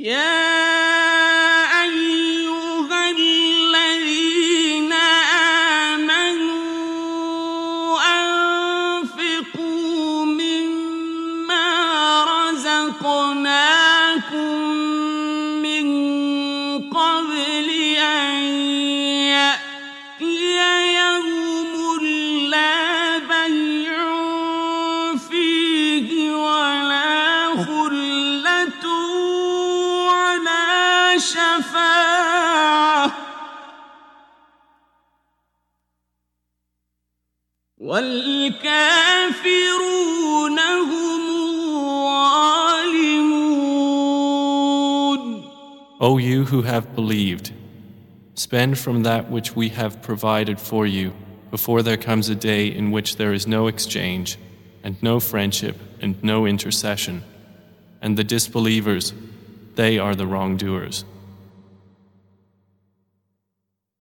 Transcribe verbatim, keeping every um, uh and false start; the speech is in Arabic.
يا أيها الذين آمنوا أنفقوا مما رزقناكم من قبل أن يأتي يوم لا بيع فيه ولا خلة ولا شفاعة والكافرون هم الظالمون. O you who have believed, spend from that which we have provided for you before there comes a day in which there is no exchange and no friendship and no intercession. And the disbelievers, they are the wrongdoers.